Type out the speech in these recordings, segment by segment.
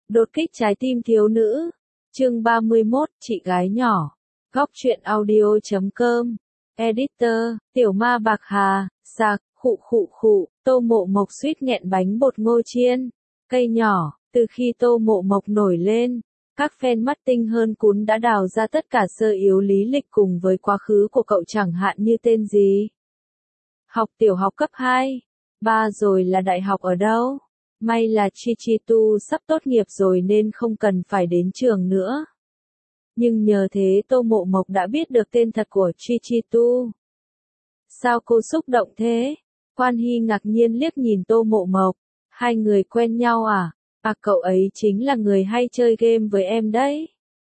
Đột kích trái tim thiếu nữ. Chương 31, chị gái nhỏ. Góc truyện audio.com. Editor, Tiểu Ma Bạc Hà, sạc, khụ, Tô Mộ Mộc suýt nghẹn bánh bột ngô chiên. Cây nhỏ, từ khi Tô Mộ Mộc nổi lên, các fan mắt tinh hơn cún đã đào ra tất cả sơ yếu lý lịch cùng với quá khứ của cậu, chẳng hạn như tên gì. Học tiểu học cấp 2, 3 rồi là đại học ở đâu? May là Chichitu sắp tốt nghiệp rồi nên không cần phải đến trường nữa. Nhưng nhờ thế Tô Mộ Mộc đã biết được tên thật của Chichitu. Sao cô xúc động thế? Quan Hy ngạc nhiên liếc nhìn Tô Mộ Mộc. Hai người quen nhau à? À, cậu ấy chính là người hay chơi game với em đấy.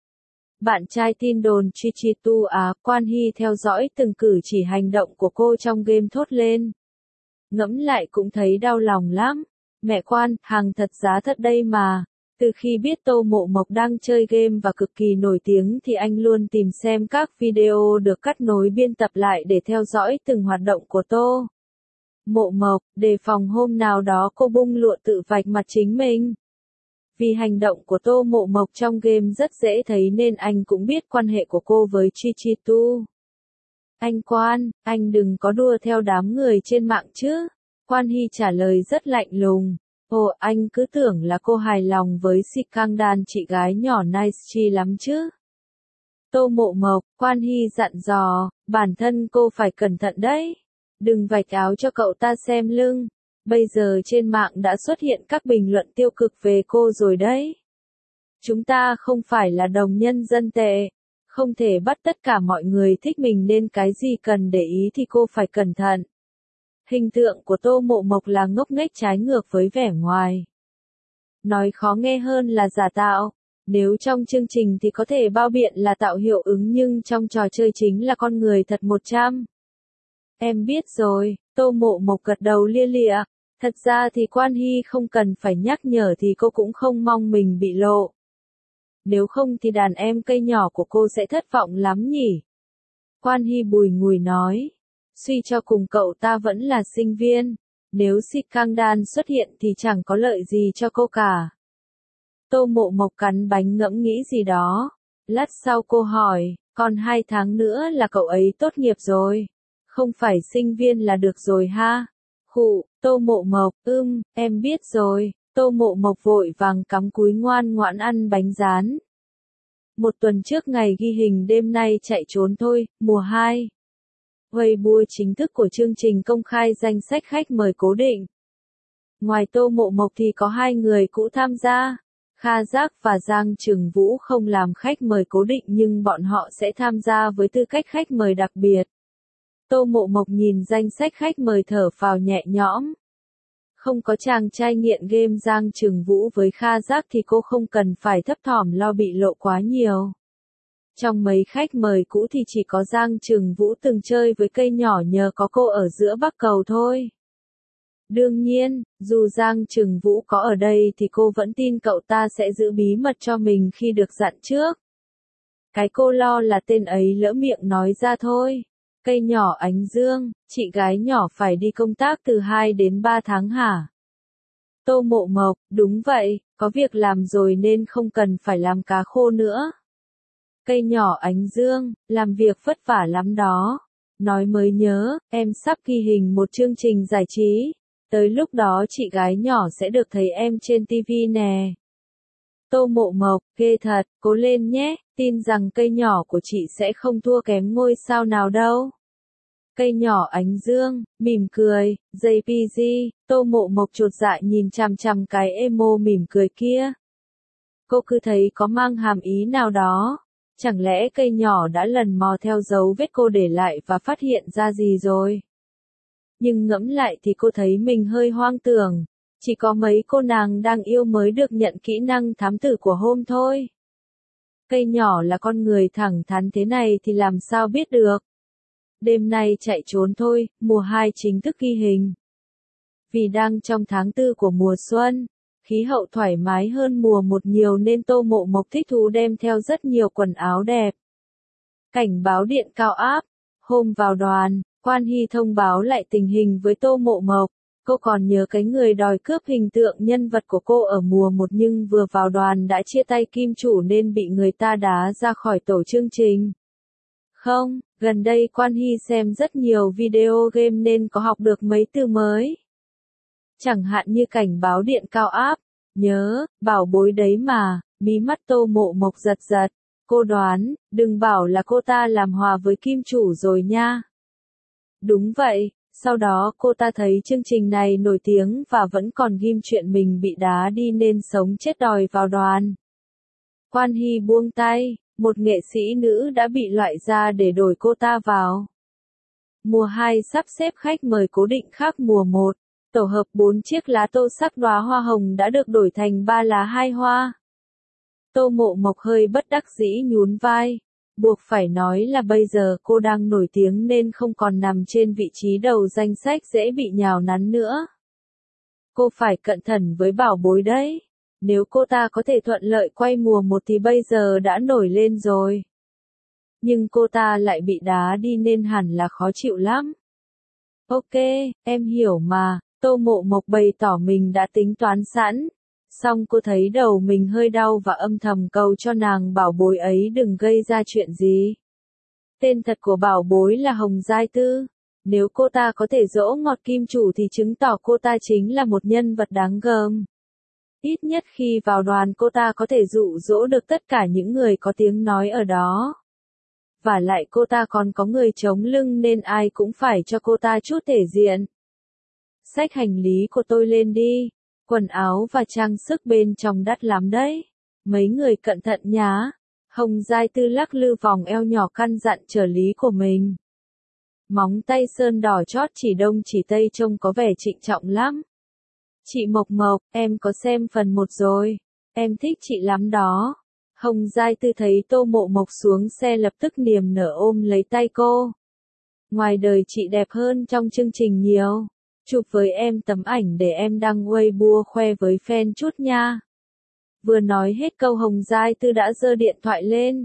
Bạn trai tin đồn Chichitu à? Quan Hy theo dõi từng cử chỉ hành động của cô trong game thốt lên. Ngẫm lại cũng thấy đau lòng lắm. Mẹ Quan, hàng thật giá thật đây mà. Từ khi biết Tô Mộ Mộc đang chơi game và cực kỳ nổi tiếng thì anh luôn tìm xem các video được cắt nối biên tập lại để theo dõi từng hoạt động của Tô Mộ Mộc, đề phòng hôm nào đó cô bung lụa tự vạch mặt chính mình. Vì hành động của Tô Mộ Mộc trong game rất dễ thấy nên anh cũng biết quan hệ của cô với Chichitu. Anh Quan, anh đừng có đua theo đám người trên mạng chứ. Quan Hy trả lời rất lạnh lùng. Ồ, anh cứ tưởng là cô hài lòng với Sikangdan, chị gái nhỏ nice chi lắm chứ. Tô Mộ Mộc, Quan Hy dặn dò, bản thân cô phải cẩn thận đấy. Đừng vạch áo cho cậu ta xem lưng. Bây giờ trên mạng đã xuất hiện các bình luận tiêu cực về cô rồi đấy. Chúng ta không phải là đồng nhân dân tệ. Không thể bắt tất cả mọi người thích mình nên cái gì cần để ý thì cô phải cẩn thận. Hình tượng của Tô Mộ Mộc là ngốc nghếch trái ngược với vẻ ngoài. Nói khó nghe hơn là giả tạo. Nếu trong chương trình thì có thể bao biện là tạo hiệu ứng nhưng trong trò chơi chính là con người thật 100. Em biết rồi, Tô Mộ Mộc gật đầu lia lịa. Thật ra thì Quan Hy không cần phải nhắc nhở thì cô cũng không mong mình bị lộ. Nếu không thì đàn em cây nhỏ của cô sẽ thất vọng lắm nhỉ. Quan Hy bùi ngùi nói. Suy cho cùng cậu ta vẫn là sinh viên. Nếu Sikangdan xuất hiện thì chẳng có lợi gì cho cô cả. Tô Mộ Mộc cắn bánh ngẫm nghĩ gì đó. Lát sau cô hỏi, còn 2 tháng nữa là cậu ấy tốt nghiệp rồi. Không phải sinh viên là được rồi ha? Khụ, Tô Mộ Mộc, em biết rồi. Tô Mộ Mộc vội vàng cắm cúi ngoan ngoãn ăn bánh rán. Một tuần trước ngày ghi hình đêm nay chạy trốn thôi, mùa 2. Weibo chính thức của chương trình công khai danh sách khách mời cố định. Ngoài Tô Mộ Mộc thì có 2 người cũ tham gia. Kha Giác và Giang Trừng Vũ không làm khách mời cố định nhưng bọn họ sẽ tham gia với tư cách khách mời đặc biệt. Tô Mộ Mộc nhìn danh sách khách mời thở phào nhẹ nhõm. Không có chàng trai nghiện game Giang Trừng Vũ với Kha Giác thì cô không cần phải thấp thỏm lo bị lộ quá nhiều. Trong mấy khách mời cũ thì chỉ có Giang Trừng Vũ từng chơi với cây nhỏ nhờ có cô ở giữa Bắc Cầu thôi. Đương nhiên, dù Giang Trừng Vũ có ở đây thì cô vẫn tin cậu ta sẽ giữ bí mật cho mình khi được dặn trước. Cái cô lo là tên ấy lỡ miệng nói ra thôi. Cây nhỏ Ánh Dương, chị gái nhỏ phải đi công tác từ 2 đến 3 tháng hả? Tô Mộ Mộc, đúng vậy, có việc làm rồi nên không cần phải làm cá khô nữa. Cây nhỏ Ánh Dương, làm việc vất vả lắm đó. Nói mới nhớ, em sắp ghi hình một chương trình giải trí. Tới lúc đó chị gái nhỏ sẽ được thấy em trên TV nè. Tô Mộ Mộc, ghê thật, cố lên nhé, tin rằng cây nhỏ của chị sẽ không thua kém ngôi sao nào đâu. Cây nhỏ Ánh Dương, mỉm cười, JPG, Tô Mộ Mộc chột dạ nhìn chằm chằm cái emo mỉm cười kia. Cô cứ thấy có mang hàm ý nào đó. Chẳng lẽ cây nhỏ đã lần mò theo dấu vết cô để lại và phát hiện ra gì rồi? Nhưng ngẫm lại thì cô thấy mình hơi hoang tưởng. Chỉ có mấy cô nàng đang yêu mới được nhận kỹ năng thám tử của hôm thôi. Cây nhỏ là con người thẳng thắn thế này thì làm sao biết được. Đêm nay chạy trốn thôi, mùa 2 chính thức ghi hình. Vì đang trong tháng 4 của mùa xuân, khí hậu thoải mái hơn mùa 1 nhiều nên Tô Mộ Mộc thích thú đem theo rất nhiều quần áo đẹp. Cảnh báo điện cao áp. Hôm vào đoàn, Quan Hy thông báo lại tình hình với Tô Mộ Mộc. Cô còn nhớ cái người đòi cướp hình tượng nhân vật của cô ở mùa 1 nhưng vừa vào đoàn đã chia tay kim chủ nên bị người ta đá ra khỏi tổ chương trình. Không, gần đây Quan Hy xem rất nhiều video game nên có học được mấy từ mới. Chẳng hạn như cảnh báo điện cao áp, nhớ, bảo bối đấy mà, mí mắt Tô Mộ Mộc giật giật. Cô đoán, đừng bảo là cô ta làm hòa với kim chủ rồi nha. Đúng vậy, sau đó cô ta thấy chương trình này nổi tiếng và vẫn còn ghim chuyện mình bị đá đi nên sống chết đòi vào đoàn. Quan Hy buông tay, một nghệ sĩ nữ đã bị loại ra để đổi cô ta vào. Mùa 2 sắp xếp khách mời cố định khác mùa 1, tổ hợp 4 chiếc lá tô sắc đóa hoa hồng đã được đổi thành 3 lá 2 hoa. Tô Mộ Mộc hơi bất đắc dĩ nhún vai. Buộc phải nói là bây giờ cô đang nổi tiếng nên không còn nằm trên vị trí đầu danh sách dễ bị nhào nắn nữa. Cô phải cẩn thận với bảo bối đấy. Nếu cô ta có thể thuận lợi quay mùa 1 thì bây giờ đã nổi lên rồi. Nhưng cô ta lại bị đá đi nên hẳn là khó chịu lắm. Ok, em hiểu mà, Tô Mộ Mộc bày tỏ mình đã tính toán sẵn. Xong cô thấy đầu mình hơi đau và âm thầm cầu cho nàng bảo bối ấy đừng gây ra chuyện gì. Tên thật của bảo bối là Hồng Giai Tư. Nếu cô ta có thể dỗ ngọt kim chủ thì chứng tỏ cô ta chính là một nhân vật đáng gờm. Ít nhất khi vào đoàn cô ta có thể dụ dỗ được tất cả những người có tiếng nói ở đó. Và lại cô ta còn có người chống lưng nên ai cũng phải cho cô ta chút thể diện. Xách hành lý của tôi lên đi. Quần áo và trang sức bên trong đắt lắm đấy. Mấy người cẩn thận nhá. Hồng Giai Tư lắc lư vòng eo nhỏ căn dặn trợ lý của mình. Móng tay sơn đỏ chót chỉ đông chỉ tây trông có vẻ trịnh trọng lắm. Chị Mộc Mộc, em có xem phần 1 rồi. Em thích chị lắm đó. Hồng Giai Tư thấy Tô Mộ Mộc xuống xe lập tức niềm nở ôm lấy tay cô. Ngoài đời chị đẹp hơn trong chương trình nhiều. Chụp với em tấm ảnh để em đăng Weibo khoe với fan chút nha. Vừa nói hết câu Hồng Giai Tư đã giơ điện thoại lên.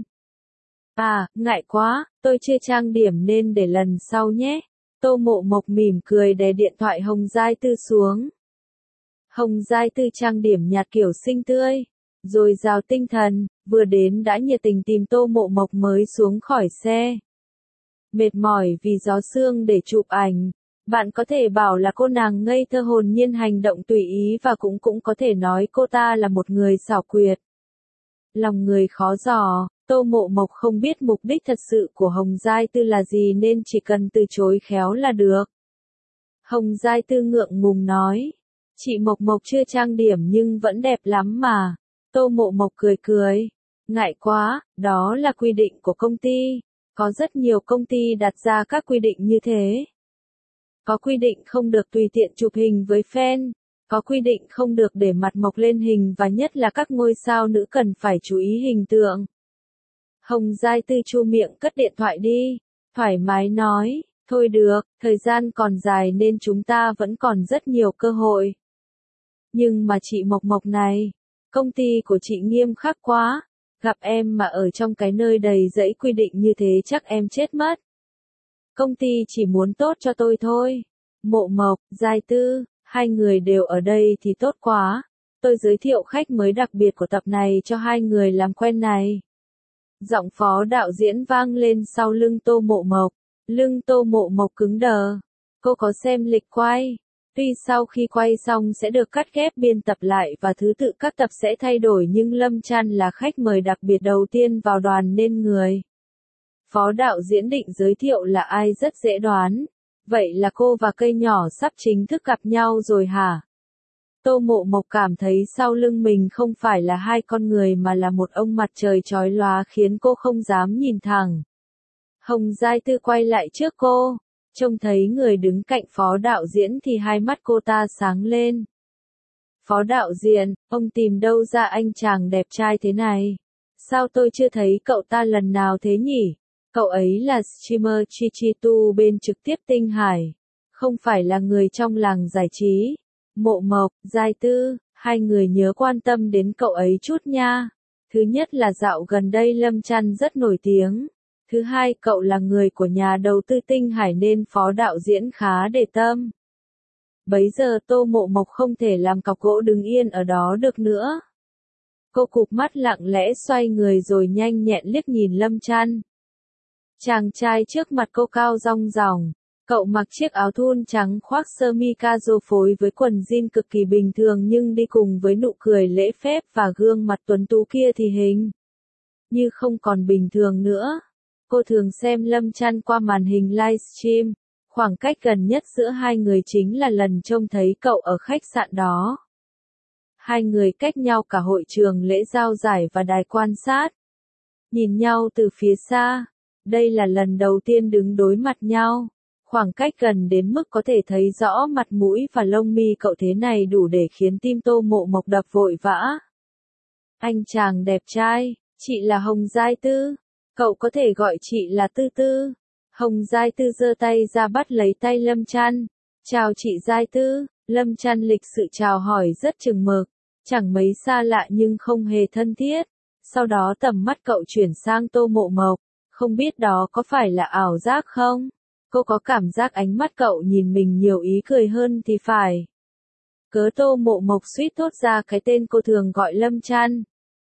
À, ngại quá, tôi chưa trang điểm nên để lần sau nhé. Tô Mộ Mộc mỉm cười đè điện thoại Hồng Giai Tư xuống. Hồng Giai Tư trang điểm nhạt kiểu xinh tươi, rồi dào tinh thần, vừa đến đã nhiệt tình tìm Tô Mộ Mộc mới xuống khỏi xe. Mệt mỏi vì gió sương để chụp ảnh. Bạn có thể bảo là cô nàng ngây thơ hồn nhiên hành động tùy ý và cũng có thể nói cô ta là một người xảo quyệt. Lòng người khó dò, Tô Mộ Mộc không biết mục đích thật sự của Hồng Giai Tư là gì nên chỉ cần từ chối khéo là được. Hồng Giai Tư ngượng ngùng nói, chị Mộc Mộc chưa trang điểm nhưng vẫn đẹp lắm mà. Tô Mộ Mộc cười cười, ngại quá, đó là quy định của công ty. Có rất nhiều công ty đặt ra các quy định như thế. Có quy định không được tùy tiện chụp hình với fan, có quy định không được để mặt mộc lên hình và nhất là các ngôi sao nữ cần phải chú ý hình tượng. Hồng Giai Tư chu miệng cất điện thoại đi, thoải mái nói, thôi được, thời gian còn dài nên chúng ta vẫn còn rất nhiều cơ hội. Nhưng mà chị Mộc Mộc này, công ty của chị nghiêm khắc quá, gặp em mà ở trong cái nơi đầy dẫy quy định như thế chắc em chết mất. Công ty chỉ muốn tốt cho tôi thôi. Mộ Mộc, Giai Tư, hai người đều ở đây thì tốt quá. Tôi giới thiệu khách mới đặc biệt của tập này cho hai người làm quen này. Giọng phó đạo diễn vang lên sau lưng Tô Mộ Mộc. Lưng Tô Mộ Mộc cứng đờ. Cô có xem lịch quay. Tuy sau khi quay xong sẽ được cắt ghép biên tập lại và thứ tự các tập sẽ thay đổi nhưng Lâm Trăn là khách mời đặc biệt đầu tiên vào đoàn nên người phó đạo diễn định giới thiệu là ai rất dễ đoán. Vậy là cô và cây nhỏ sắp chính thức gặp nhau rồi hả? Tô Mộ Mộc cảm thấy sau lưng mình không phải là hai con người mà là một ông mặt trời chói lóa khiến cô không dám nhìn thẳng. Hồng Giai Tư quay lại trước cô, trông thấy người đứng cạnh phó đạo diễn thì hai mắt cô ta sáng lên. Phó đạo diễn, ông tìm đâu ra anh chàng đẹp trai thế này? Sao tôi chưa thấy cậu ta lần nào thế nhỉ? Cậu ấy là streamer Chichitu bên trực tiếp Tinh Hải, không phải là người trong làng giải trí. Mộ Mộc, Giai Tư, hai người nhớ quan tâm đến cậu ấy chút nha. Thứ nhất là dạo gần đây Lâm Trăn rất nổi tiếng. Thứ hai cậu là người của nhà đầu tư Tinh Hải nên phó đạo diễn khá để tâm. Bấy giờ Tô Mộ Mộc không thể làm cọc gỗ đứng yên ở đó được nữa. Cô cụp mắt lặng lẽ xoay người rồi nhanh nhẹn liếc nhìn Lâm Chăn. Chàng trai trước mặt cô cao rong ròng. Cậu mặc chiếc áo thun trắng khoác sơ mi casual phối với quần jean cực kỳ bình thường nhưng đi cùng với nụ cười lễ phép và gương mặt tuấn tú kia thì hình như không còn bình thường nữa. Cô thường xem Lâm Chăn qua màn hình livestream. Khoảng cách gần nhất giữa hai người chính là lần trông thấy cậu ở khách sạn đó. Hai người cách nhau cả hội trường lễ giao giải và đài quan sát. Nhìn nhau từ phía xa. Đây là lần đầu tiên đứng đối mặt nhau. Khoảng cách gần đến mức có thể thấy rõ mặt mũi và lông mi cậu thế này đủ để khiến tim Tô Mộ Mộc đập vội vã. Anh chàng đẹp trai, chị là Hồng Giai Tư. Cậu có thể gọi chị là Tư Tư. Hồng Giai Tư giơ tay ra bắt lấy tay Lâm Chăn. Chào chị Giai Tư. Lâm Chăn lịch sự chào hỏi rất chừng mực. Chẳng mấy xa lạ nhưng không hề thân thiết. Sau đó tầm mắt cậu chuyển sang Tô Mộ Mộc. Không biết đó có phải là ảo giác không? Cô có cảm giác ánh mắt cậu nhìn mình nhiều ý cười hơn thì phải. Cớ Tô Mộ Mộc suýt thốt ra cái tên cô thường gọi Lâm Chăn.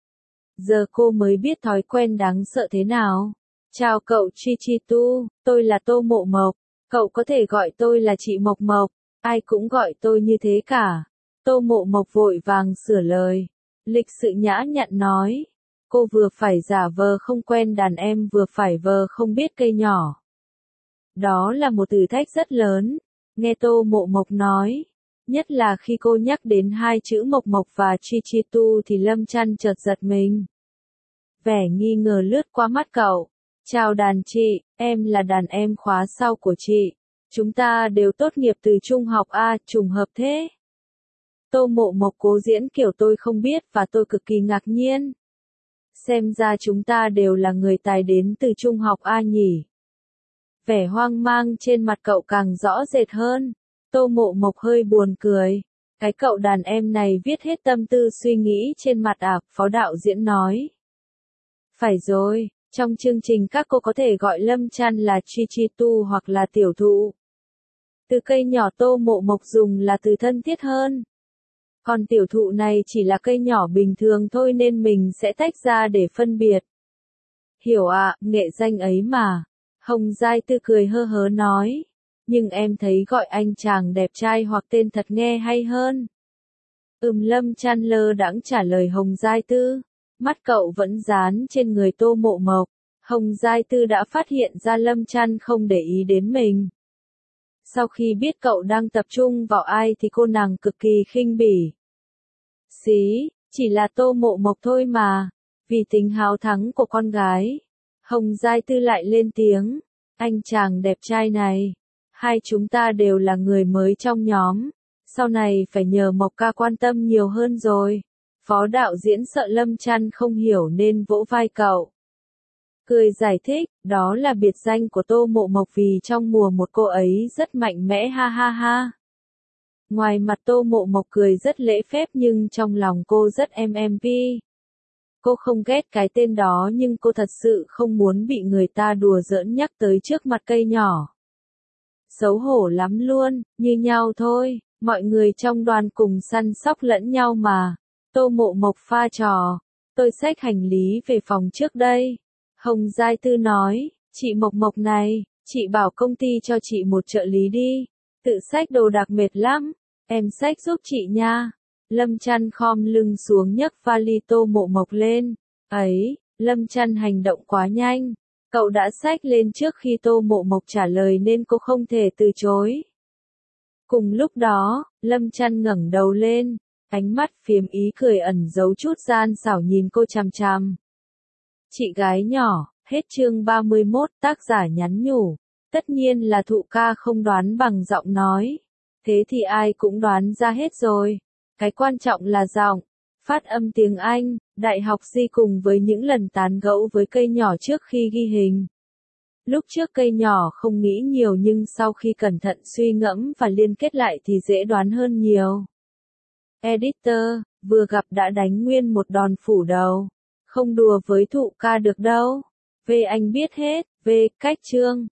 Giờ cô mới biết thói quen đáng sợ thế nào. Chào cậu Chichitu, tôi là Tô Mộ Mộc. Cậu có thể gọi tôi là chị Mộc Mộc. Ai cũng gọi tôi như thế cả. Tô Mộ Mộc vội vàng sửa lời. Lịch sự nhã nhặn nói. Cô vừa phải giả vờ không quen đàn em vừa phải vờ không biết cây nhỏ. Đó là một thử thách rất lớn. Nghe Tô Mộ Mộc nói. Nhất là khi cô nhắc đến hai chữ Mộc Mộc và Chichitu thì Lâm Chăn chợt giật mình. Vẻ nghi ngờ lướt qua mắt cậu. Chào đàn chị, em là đàn em khóa sau của chị. Chúng ta đều tốt nghiệp từ trung học A, trùng hợp thế. Tô Mộ Mộc cố diễn kiểu tôi không biết và tôi cực kỳ ngạc nhiên. Xem ra chúng ta đều là người tài đến từ trung học A nhỉ. Vẻ hoang mang trên mặt cậu càng rõ rệt hơn. Tô Mộ Mộc hơi buồn cười. Cái cậu đàn em này viết hết tâm tư suy nghĩ trên mặt à, phó đạo diễn nói. Phải rồi, trong chương trình các cô có thể gọi Lâm Chăn là Chichitu hoặc là tiểu thụ. Từ cây nhỏ Tô Mộ Mộc dùng là từ thân thiết hơn. Còn tiểu thụ này chỉ là cây nhỏ bình thường thôi nên mình sẽ tách ra để phân biệt. Hiểu ạ, nghệ danh ấy mà. Hồng Giai Tư cười hơ hớ nói. Nhưng em thấy gọi anh chàng đẹp trai hoặc tên thật nghe hay hơn. Lâm Chăn lơ đãng trả lời Hồng Giai Tư. Mắt cậu vẫn dán trên người Tô Mộ Mộc. Hồng Giai Tư đã phát hiện ra Lâm Chăn không để ý đến mình. Sau khi biết cậu đang tập trung vào ai thì cô nàng cực kỳ khinh bỉ. Xí, chỉ là Tô Mộ Mộc thôi mà. Vì tính háo thắng của con gái. Hồng Giai Tư lại lên tiếng. Anh chàng đẹp trai này. Hai chúng ta đều là người mới trong nhóm. Sau này phải nhờ Mộc ca quan tâm nhiều hơn rồi. Phó đạo diễn sợ Lâm Chăn không hiểu nên vỗ vai cậu. Cười giải thích, đó là biệt danh của Tô Mộ Mộc vì trong mùa một cô ấy rất mạnh mẽ ha ha ha. Ngoài mặt Tô Mộ Mộc cười rất lễ phép nhưng trong lòng cô rất MMP. Cô không ghét cái tên đó nhưng cô thật sự không muốn bị người ta đùa giỡn nhắc tới trước mặt cây nhỏ. Xấu hổ lắm luôn, như nhau thôi, mọi người trong đoàn cùng săn sóc lẫn nhau mà. Tô Mộ Mộc pha trò, tôi xách hành lý về phòng trước đây. Hồng Giai Tư nói, chị Mộc Mộc này, chị bảo công ty cho chị một trợ lý đi. Tự xách đồ đạc mệt lắm, em xách giúp chị nha. Lâm Chăn khom lưng xuống nhấc vali Tô Mộ Mộc lên. Ấy, Lâm Chăn hành động quá nhanh. Cậu đã xách lên trước khi Tô Mộ Mộc trả lời nên cô không thể từ chối. Cùng lúc đó, Lâm Chăn ngẩng đầu lên. Ánh mắt phiếm ý cười ẩn giấu chút gian xảo nhìn cô chằm chằm. Chị gái nhỏ, hết chương 31, tác giả nhắn nhủ. Tất nhiên là Thụ ca không đoán bằng giọng nói. Thế thì ai cũng đoán ra hết rồi. Cái quan trọng là giọng, phát âm tiếng Anh, đại học Di cùng với những lần tán gẫu với cây nhỏ trước khi ghi hình. Lúc trước cây nhỏ không nghĩ nhiều nhưng sau khi cẩn thận suy ngẫm và liên kết lại thì dễ đoán hơn nhiều. Editor, vừa gặp đã đánh nguyên một đòn phủ đầu. Không đùa với Thụ ca được đâu. Về anh biết hết, về cách chương.